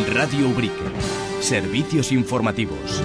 Radio Ubrique. Servicios informativos.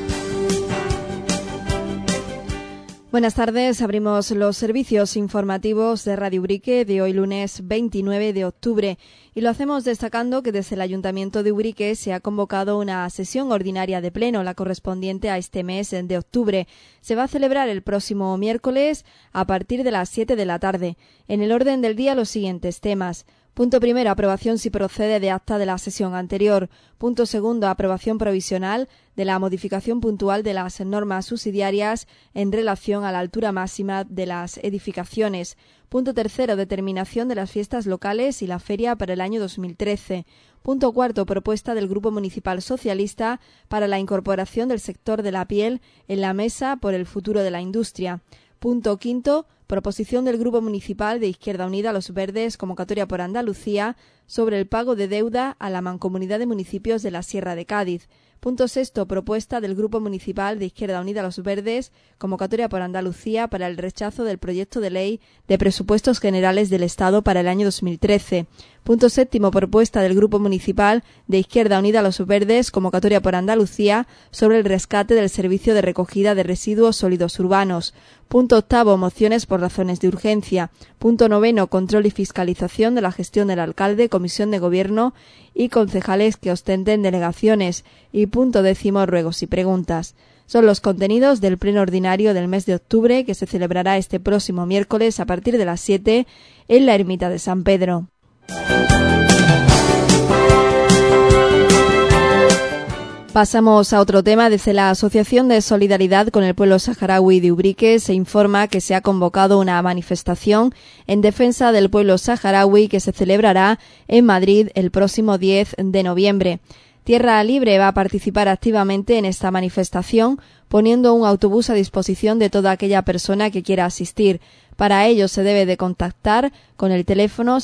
Buenas tardes, abrimos los servicios informativos de Radio Ubrique de hoy lunes 29 de octubre y lo hacemos destacando que desde el Ayuntamiento de Ubrique se ha convocado una sesión ordinaria de pleno, la correspondiente a este mes de octubre. Se va a celebrar el próximo miércoles a partir de las 7 de la tarde. En el orden del día los siguientes temas. Punto primero, aprobación si procede de acta de la sesión anterior. Punto segundo, aprobación provisional de la modificación puntual de las normas subsidiarias en relación a la altura máxima de las edificaciones. Punto tercero, determinación de las fiestas locales y la feria para el año 2013. Punto cuarto, propuesta del Grupo Municipal Socialista para la incorporación del sector de la piel en la mesa por el futuro de la industria. Punto quinto, proposición del Grupo Municipal de Izquierda Unida Los Verdes, convocatoria por Andalucía, sobre el pago de deuda a la Mancomunidad de Municipios de la Sierra de Cádiz. Punto sexto, propuesta del Grupo Municipal de Izquierda Unida Los Verdes, convocatoria por Andalucía para el rechazo del proyecto de ley de presupuestos generales del Estado para el año 2013. Punto séptimo, propuesta del Grupo Municipal de Izquierda Unida Los Verdes, convocatoria por Andalucía, sobre el rescate del servicio de recogida de residuos sólidos urbanos. Punto octavo, mociones por razones de urgencia. Punto noveno, control y fiscalización de la gestión del alcalde, comisión de gobierno y concejales que ostenten delegaciones. Y punto décimo, ruegos y preguntas. Son los contenidos del pleno ordinario del mes de octubre que se celebrará este próximo miércoles a partir de las 7 en la Ermita de San Pedro. Pasamos a otro tema. Desde la Asociación de Solidaridad con el Pueblo Saharaui de Ubrique se informa que se ha convocado una manifestación en defensa del pueblo saharaui que se celebrará en Madrid el próximo 10 de noviembre. Tierra Libre va a participar activamente en esta manifestación, poniendo un autobús a disposición de toda aquella persona que quiera asistir. Para ello se debe de contactar con el teléfono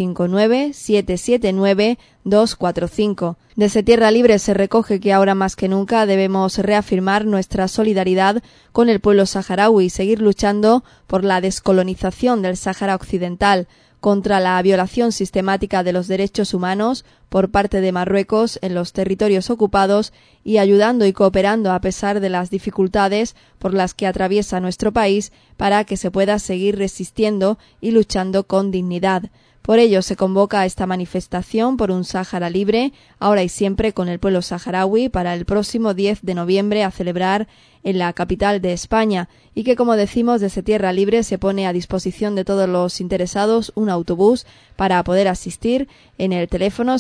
659-779-245. Desde Tierra Libre se recoge que ahora más que nunca debemos reafirmar nuestra solidaridad con el pueblo saharaui y seguir luchando por la descolonización del Sáhara Occidental, contra la violación sistemática de los derechos humanos por parte de Marruecos en los territorios ocupados y ayudando y cooperando a pesar de las dificultades por las que atraviesa nuestro país para que se pueda seguir resistiendo y luchando con dignidad. Por ello se convoca esta manifestación por un Sáhara libre, ahora y siempre con el pueblo saharaui, para el próximo 10 de noviembre a celebrar en la capital de España y que, como decimos, desde Tierra Libre se pone a disposición de todos los interesados un autobús para poder asistir en el teléfono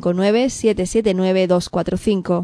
659-779-245.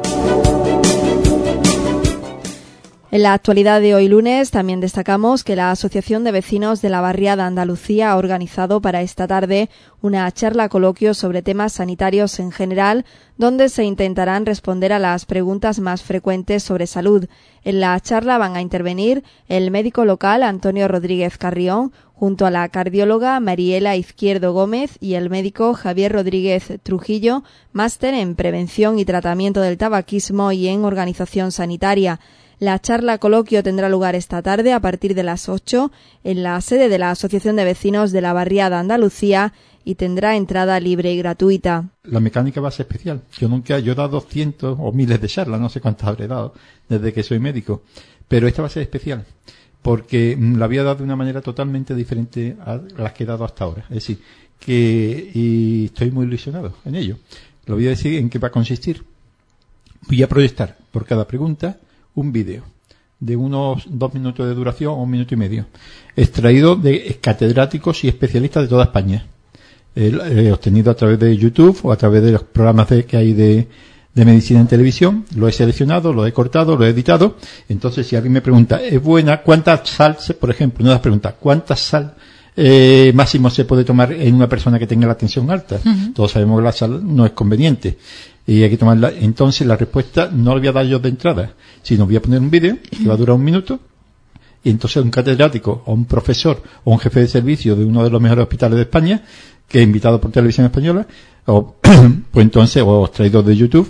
En la actualidad de hoy lunes también destacamos que la Asociación de Vecinos de la Barriada Andalucía ha organizado para esta tarde una charla coloquio sobre temas sanitarios en general, donde se intentarán responder a las preguntas más frecuentes sobre salud. En la charla van a intervenir el médico local Antonio Rodríguez Carrión, junto a la cardióloga Mariela Izquierdo Gómez y el médico Javier Rodríguez Trujillo, máster en prevención y tratamiento del tabaquismo y en organización sanitaria. La charla coloquio tendrá lugar esta tarde a partir de las 8 en la sede de la Asociación de Vecinos de la Barriada Andalucía y tendrá entrada libre y gratuita. La mecánica va a ser especial. Yo he dado cientos o miles de charlas, no sé cuántas habré dado desde que soy médico, pero esta va a ser especial porque la voy a dar de una manera totalmente diferente a las que he dado hasta ahora. Es decir, y estoy muy ilusionado en ello. Lo voy a decir en qué va a consistir. Voy a proyectar por cada pregunta un vídeo de unos 2 minutos de duración o 1 minuto y medio, extraído de catedráticos y especialistas de toda España, obtenido a través de YouTube o a través de los programas que hay de medicina en televisión. Lo he seleccionado, lo he cortado, lo he editado. Entonces, si alguien me pregunta, ¿es buena? ¿Cuánta sal, por ejemplo, una de las preguntas, ¿cuánta sal máximo se puede tomar en una persona que tenga la tensión alta? Uh-huh. Todos sabemos que la sal no es conveniente y hay que tomarla. Entonces la respuesta no la voy a dar yo de entrada, sino voy a poner un vídeo que va a durar 1 minuto y entonces un catedrático o un profesor o un jefe de servicio de uno de los mejores hospitales de España, que es invitado por Televisión Española, o pues entonces, o extraído de YouTube,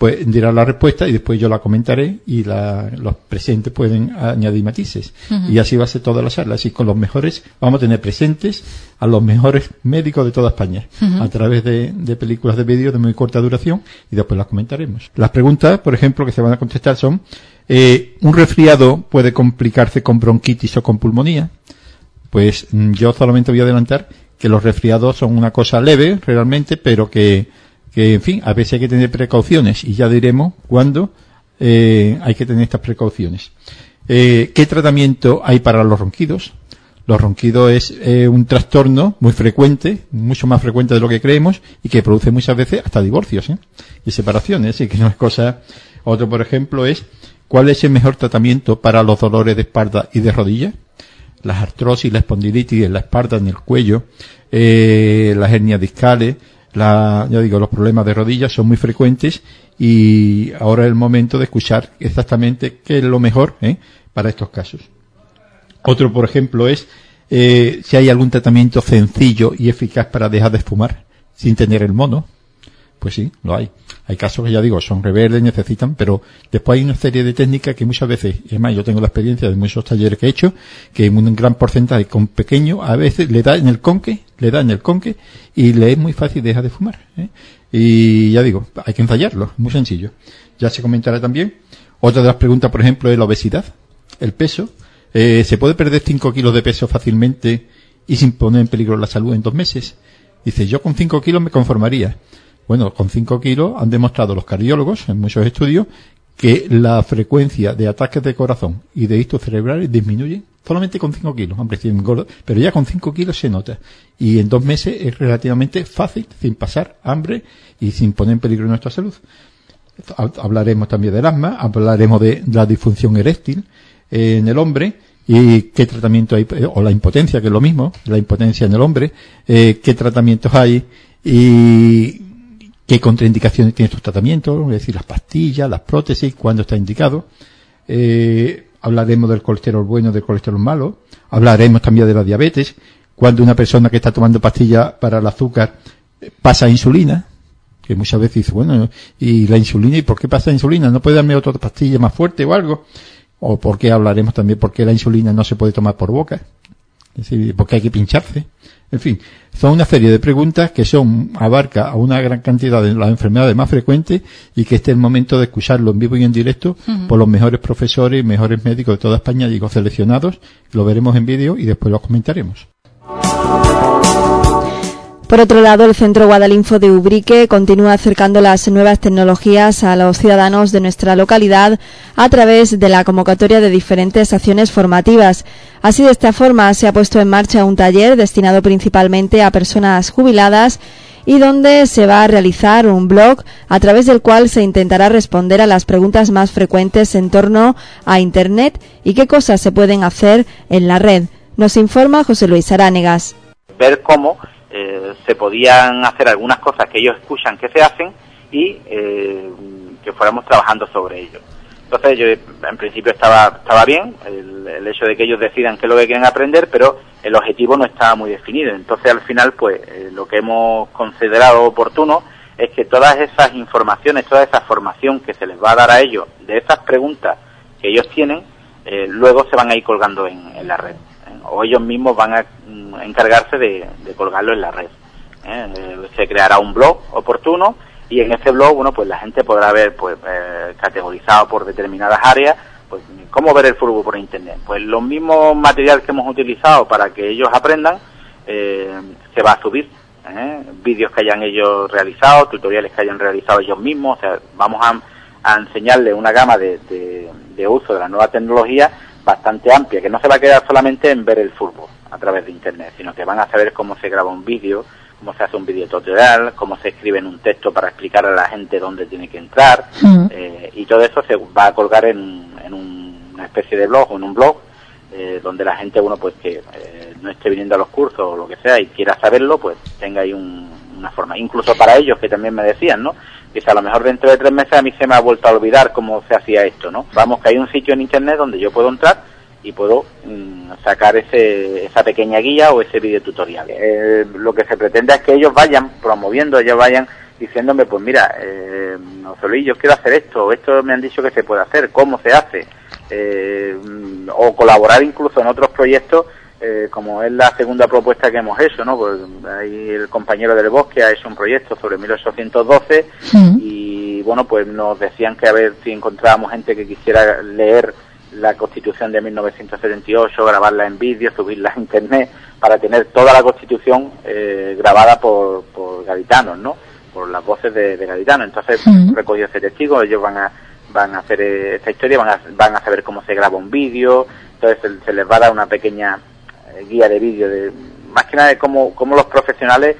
pues dirá la respuesta y después yo la comentaré y los presentes pueden añadir matices. Y así va a ser toda la charla. Así con los mejores, vamos a tener presentes a los mejores médicos de toda España a través de películas de vídeo de muy corta duración y después las comentaremos. Las preguntas, por ejemplo, que se van a contestar son: ¿un resfriado puede complicarse con bronquitis o con pulmonía? Pues yo solamente voy a adelantar que los resfriados son una cosa leve realmente, pero que en fin, a veces hay que tener precauciones y ya diremos cuándo hay que tener estas precauciones. ¿Qué tratamiento hay para los ronquidos? Los ronquidos es un trastorno muy frecuente, mucho más frecuente de lo que creemos y que produce muchas veces hasta divorcios y separaciones, y que no es cosa. Otro, por ejemplo, es: ¿cuál es el mejor tratamiento para los dolores de espalda y de rodilla? Las artrosis, la espondilitis en la espalda, en el cuello, las hernias discales, los problemas de rodillas son muy frecuentes y ahora es el momento de escuchar exactamente qué es lo mejor para estos casos. Otro, por ejemplo, es si hay algún tratamiento sencillo y eficaz para dejar de fumar sin tener el mono. Pues sí, lo hay. Hay casos que ya digo, son rebeldes, necesitan, pero después hay una serie de técnicas que muchas veces, y además yo tengo la experiencia de muchos talleres que he hecho, que un gran porcentaje con pequeño a veces le da en el conque y le es muy fácil dejar de fumar. Y ya digo, hay que ensayarlo, muy sencillo. Ya se comentará también. Otra de las preguntas, por ejemplo, es la obesidad, el peso. ¿Se puede perder 5 kilos de peso fácilmente y sin poner en peligro la salud en 2 meses? Dice, yo con 5 kilos me conformaría. Bueno, con 5 kilos han demostrado los cardiólogos en muchos estudios que la frecuencia de ataques de corazón y de ictus cerebrales disminuye solamente con 5 kilos. Hombre, si engordo, pero ya con 5 kilos se nota. Y en 2 meses es relativamente fácil, sin pasar hambre y sin poner en peligro nuestra salud. Hablaremos también del asma, hablaremos de la disfunción eréctil en el hombre y qué tratamiento hay, o la impotencia, que es lo mismo, la impotencia en el hombre, qué tratamientos hay y qué contraindicaciones tiene estos tratamientos, es decir, las pastillas, las prótesis, cuándo está indicado. Hablaremos del colesterol bueno, del colesterol malo. Hablaremos también de la diabetes, cuando una persona que está tomando pastillas para el azúcar pasa a insulina, que muchas veces dice, bueno, ¿y la insulina? ¿Y por qué pasa a insulina? ¿No puede darme otra pastilla más fuerte o algo? O por qué hablaremos también por qué la insulina no se puede tomar por boca. Es decir, por qué hay que pincharse. En fin, son una serie de preguntas que abarca a una gran cantidad de las enfermedades más frecuentes y que este es el momento de escucharlo en vivo y en directo por los mejores profesores y mejores médicos de toda España, digo, seleccionados. Lo veremos en vídeo y después lo comentaremos. Por otro lado, el Centro Guadalinfo de Ubrique continúa acercando las nuevas tecnologías a los ciudadanos de nuestra localidad a través de la convocatoria de diferentes acciones formativas. Así, de esta forma, se ha puesto en marcha un taller destinado principalmente a personas jubiladas y donde se va a realizar un blog a través del cual se intentará responder a las preguntas más frecuentes en torno a Internet y qué cosas se pueden hacer en la red. Nos informa José Luis Aránegas. Ver cómo se podían hacer algunas cosas que ellos escuchan que se hacen y que fuéramos trabajando sobre ello. Entonces yo en principio estaba bien el hecho de que ellos decidan qué es lo que quieren aprender, pero el objetivo no estaba muy definido. Entonces al final pues lo que hemos considerado oportuno es que todas esas informaciones, toda esa formación que se les va a dar a ellos de esas preguntas que ellos tienen, luego se van a ir colgando en la red. O ellos mismos van a encargarse de colgarlo en la red. Se creará un blog oportuno y en ese blog, bueno, pues la gente podrá ver, pues, categorizado por determinadas áreas, pues, cómo ver el fútbol por internet. Pues los mismos materiales que hemos utilizado para que ellos aprendan, se va a subir, vídeos que hayan ellos realizado, tutoriales que hayan realizado ellos mismos, o sea, vamos a enseñarles una gama de uso de la nueva tecnología bastante amplia, que no se va a quedar solamente en ver el fútbol a través de internet, sino que van a saber cómo se graba un vídeo, cómo se hace un vídeo tutorial, cómo se escribe en un texto para explicar a la gente dónde tiene que entrar, y todo eso se va a colgar en una especie de blog o en un blog, donde la gente, bueno, pues que no esté viniendo a los cursos o lo que sea y quiera saberlo, pues tenga ahí una forma, incluso para ellos que también me decían, ¿no? Que a lo mejor dentro de 3 meses a mí se me ha vuelto a olvidar cómo se hacía esto, ¿no? Vamos, que hay un sitio en internet donde yo puedo entrar y puedo sacar esa pequeña guía o ese video tutorial. Lo que se pretende es que ellos vayan promoviendo, ellos vayan diciéndome, pues mira, José Luis, yo quiero hacer esto me han dicho que se puede hacer, ¿cómo se hace? O colaborar incluso en otros proyectos, como es la segunda propuesta que hemos hecho, ¿no? Pues ahí el compañero del Bosque ha hecho un proyecto sobre 1812 y bueno, pues nos decían que a ver si encontrábamos gente que quisiera leer la Constitución de 1978, grabarla en vídeo, subirla a internet, para tener toda la Constitución grabada por gaditanos, ¿no? Por las voces de gaditanos. Entonces, recogió ese testigo, ellos van a hacer esta historia, van a saber cómo se graba un vídeo, entonces se les va a dar una pequeña guía de vídeo, más que nada de cómo los profesionales,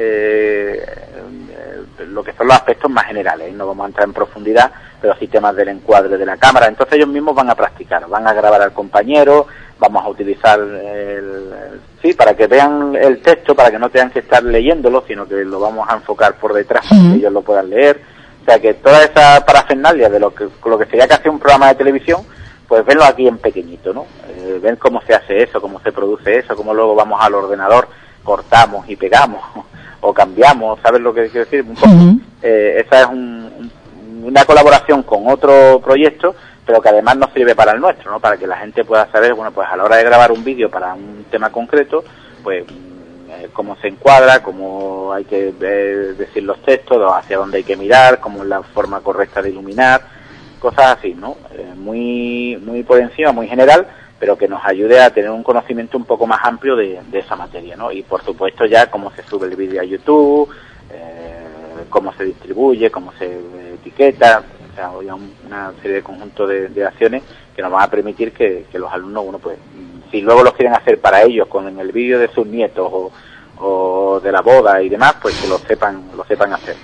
lo que son los aspectos más generales, no vamos a entrar en profundidad, pero sí temas del encuadre de la cámara. Entonces ellos mismos van a practicar, van a grabar al compañero, vamos a utilizar para que vean el texto, para que no tengan que estar leyéndolo, sino que lo vamos a enfocar por detrás para que ellos lo puedan leer. O sea que toda esa parafernalia de lo que sería casi un programa de televisión, pues verlo aquí en pequeñito, ¿no? Ven cómo se hace eso, cómo se produce eso, cómo luego vamos al ordenador, cortamos y pegamos o cambiamos, ¿sabes lo que quiero decir? Un poco. Esa es una colaboración con otro proyecto, pero que además nos sirve para el nuestro, ¿no? Para que la gente pueda saber, bueno, pues a la hora de grabar un vídeo para un tema concreto, pues cómo se encuadra, cómo hay que decir los textos, hacia dónde hay que mirar, cómo es la forma correcta de iluminar, cosas así, ¿no? Muy por encima, muy general, pero que nos ayude a tener un conocimiento un poco más amplio de esa materia, ¿no? Y por supuesto ya cómo se sube el vídeo a YouTube, cómo se distribuye, cómo se etiqueta, o sea, ya una serie de conjuntos de acciones que nos van a permitir que los alumnos, bueno, pues si luego los quieren hacer para ellos con el vídeo de sus nietos o de la boda y demás, pues que lo sepan hacer.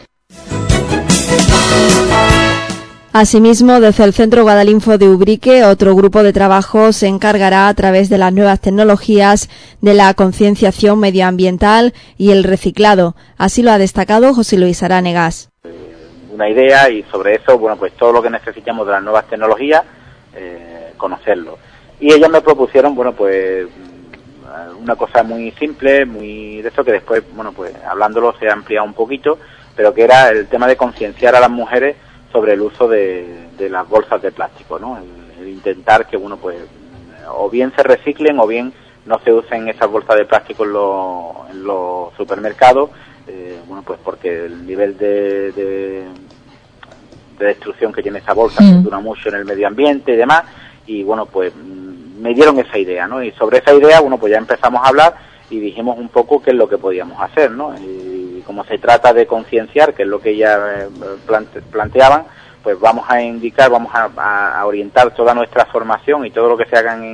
Asimismo, desde el Centro Guadalinfo de Ubrique, otro grupo de trabajo se encargará a través de las nuevas tecnologías de la concienciación medioambiental y el reciclado. Así lo ha destacado José Luis Aránegas. Una idea y sobre eso, bueno, pues todo lo que necesitamos de las nuevas tecnologías, conocerlo. Y ellos me propusieron, bueno, pues una cosa muy simple, muy de eso que después, bueno, pues hablándolo se ha ampliado un poquito, pero que era el tema de concienciar a las mujeres sobre el uso de las bolsas de plástico, ¿no? El intentar que, bueno, pues o bien se reciclen o bien no se usen esas bolsas de plástico en los supermercados, bueno, pues porque el nivel de destrucción que tiene esa bolsa dura mucho en el medio ambiente y demás, y bueno, pues me dieron esa idea, ¿no? Y sobre esa idea, bueno, pues ya empezamos a hablar y dijimos un poco qué es lo que podíamos hacer, ¿no? Y como se trata de concienciar, que es lo que ya planteaban, pues vamos a indicar, vamos a orientar toda nuestra formación y todo lo que se hagan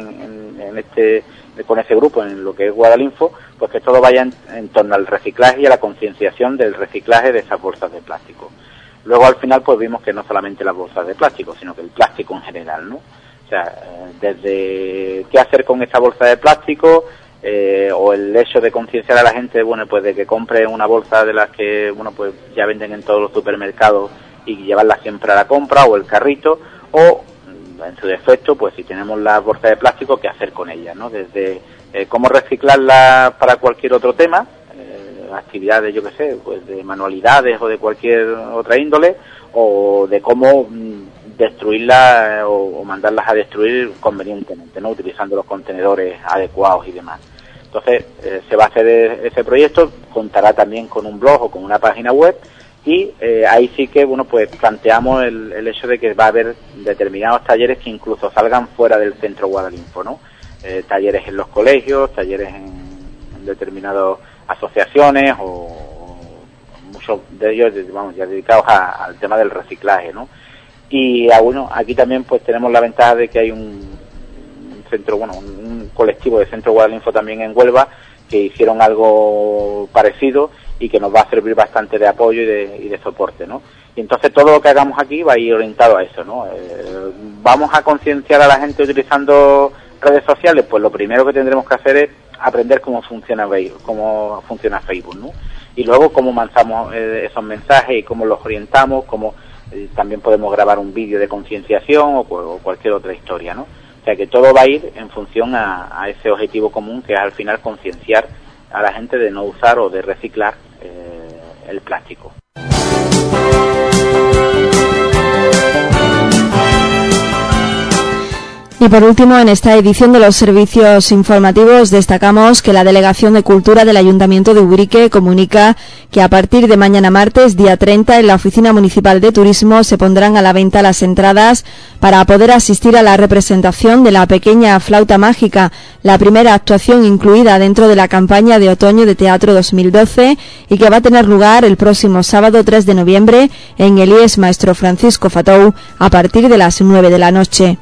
con ese grupo, en lo que es Guadalinfo, pues que todo vaya en torno al reciclaje y a la concienciación del reciclaje de esas bolsas de plástico. Luego al final pues vimos que no solamente las bolsas de plástico, sino que el plástico en general, ¿no? O sea, desde qué hacer con esa bolsa de plástico, o el hecho de concienciar a la gente, bueno, pues de que compre una bolsa de las que, bueno, pues ya venden en todos los supermercados y llevarla siempre a la compra, o el carrito, o en su defecto, pues si tenemos la bolsa de plástico, qué hacer con ella, ¿no? Desde cómo reciclarla para cualquier otro tema, actividades, yo qué sé, pues de manualidades o de cualquier otra índole, o de cómo destruirla o mandarlas a destruir convenientemente, ¿no? Utilizando los contenedores adecuados y demás. Entonces, se va a hacer ese proyecto, contará también con un blog o con una página web, y ahí sí que, bueno, pues planteamos el hecho de que va a haber determinados talleres que incluso salgan fuera del centro Guadalinfo, ¿no? Talleres en los colegios, talleres en determinadas asociaciones, o muchos de ellos, vamos, ya dedicados al tema del reciclaje, ¿no? Y bueno, aquí también pues tenemos la ventaja de que hay un centro, bueno, un colectivo de Centro Guadalinfo también en Huelva, que hicieron algo parecido y que nos va a servir bastante de apoyo y de soporte, ¿no? Y entonces todo lo que hagamos aquí va a ir orientado a eso, ¿no? Vamos a concienciar a la gente utilizando redes sociales, pues lo primero que tendremos que hacer es aprender cómo funciona Facebook, ¿no? Y luego cómo lanzamos esos mensajes y cómo los orientamos, cómo también podemos grabar un vídeo de concienciación o cualquier otra historia, ¿no? O sea que todo va a ir en función a ese objetivo común, que es al final concienciar a la gente de no usar o de reciclar el plástico. Y por último, en esta edición de los servicios informativos destacamos que la Delegación de Cultura del Ayuntamiento de Ubrique comunica que a partir de mañana martes, día 30, en la Oficina Municipal de Turismo se pondrán a la venta las entradas para poder asistir a la representación de la pequeña flauta mágica, la primera actuación incluida dentro de la campaña de otoño de teatro 2012 y que va a tener lugar el próximo sábado 3 de noviembre en el IES Maestro Francisco Fatou a partir de las 9 de la noche.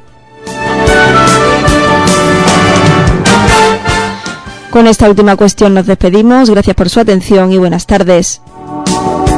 Con esta última cuestión nos despedimos. Gracias por su atención y buenas tardes.